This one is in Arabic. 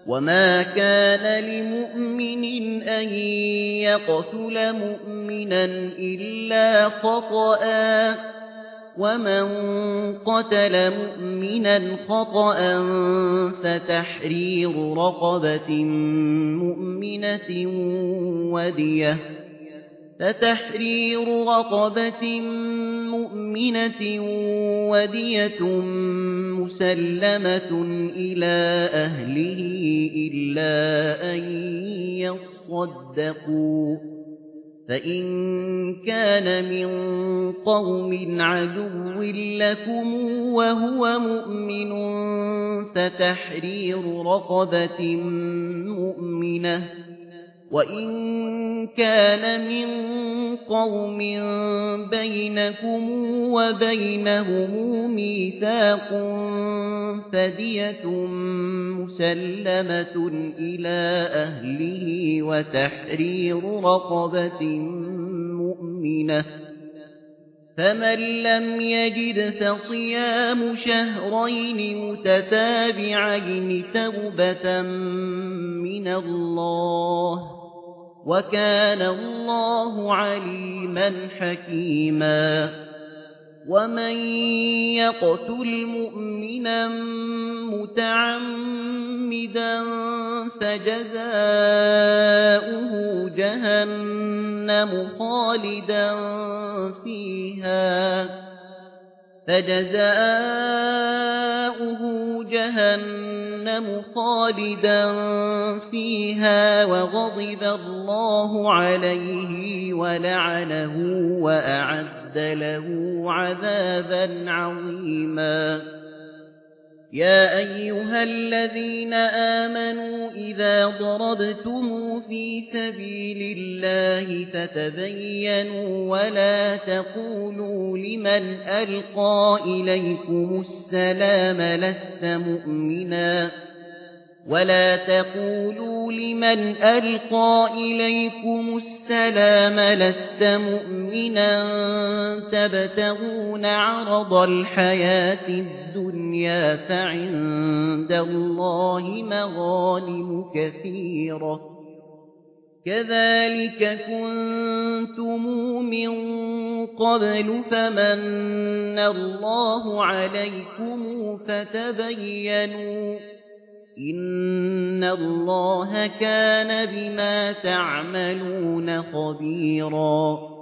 وَمَا كَانَ لِمُؤْمِنٍ أَن يَقْتُلَ مُؤْمِنًا إِلَّا خَطَأً ۚ وَمَن قَتَلَ مُؤْمِنًا خَطَأً فَتَحْرِيرُ رَقَبَةٍ مُّؤْمِنَةٍ وَدِيَةٌ مُّسَلَّمَةٌ إِلَىٰ أَهْلِهِ إِلَّا أَن يَصَّدَّقُوا ۚ فَإِن كَانَ مِن قَوْمٍ عَدُوٍّ لَّكُمْ وَهُوَ مُؤْمِنٌ فَتَحْرِيرُ رَقَبَةٍ مُّؤْمِنَةٍ ۖ وَإِن كَانَ مِن قَوْمٍ بَيْنَكُمْ وَبَيْنَهُمْ مِيثَاقٌ فَدِيَةٌ مُّسَلَّمَةٌ إِلَىٰ أَهْلِهِ وَتَحْرِيرُ رَقَبَةٍ مُّؤْمِنَةٍ ۖ فَمَن لَّمْ يَجِدْ فَصِيَامُ شَهْرَيْنِ مُتَتَابِعَيْنِ تَوْبَةً مِّنَ اللَّهِ ۗ وَكَانَ اللَّهُ عَلِيمًا حَكِيمًا. وَمَن يَقْتُلْ مُؤْمِنًا مُّتَعَمِّدًا فَجَزَاؤُهُ جَهَنَّمُ خَالِدًا فِيهَا وَغَضِبَ اللَّهُ عَلَيْهِ وَلَعَنَهُ وَأَعَدَّ لَهُ عَذَابًا عَظِيمًا. يَا أَيُّهَا الَّذِينَ آمَنُوا إِذَا ضَرَبْتُمْ فِي سَبِيلِ اللَّهِ فَتَبَيَّنُوا وَلَا تَقُولُوا لِمَنْ أَلْقَىٰ إِلَيْكُمُ السَّلَامَ لَسْتَ مُؤْمِنًا تَبْتَغُونَ عَرَضَ الْحَيَاةِ الدُّنْيَا فَعِندَ اللَّهِ مَغَانِمُ كَثِيرَةٌ ۚ كَذَٰلِكَ كُنتُم مِّن قَبْلُ فَمَنَّ اللَّهُ عَلَيْكُمْ فَتَبَيَّنُوا ۚ إِنَّ اللَّهَ كَانَ بِمَا تَعْمَلُونَ خَبِيرًا.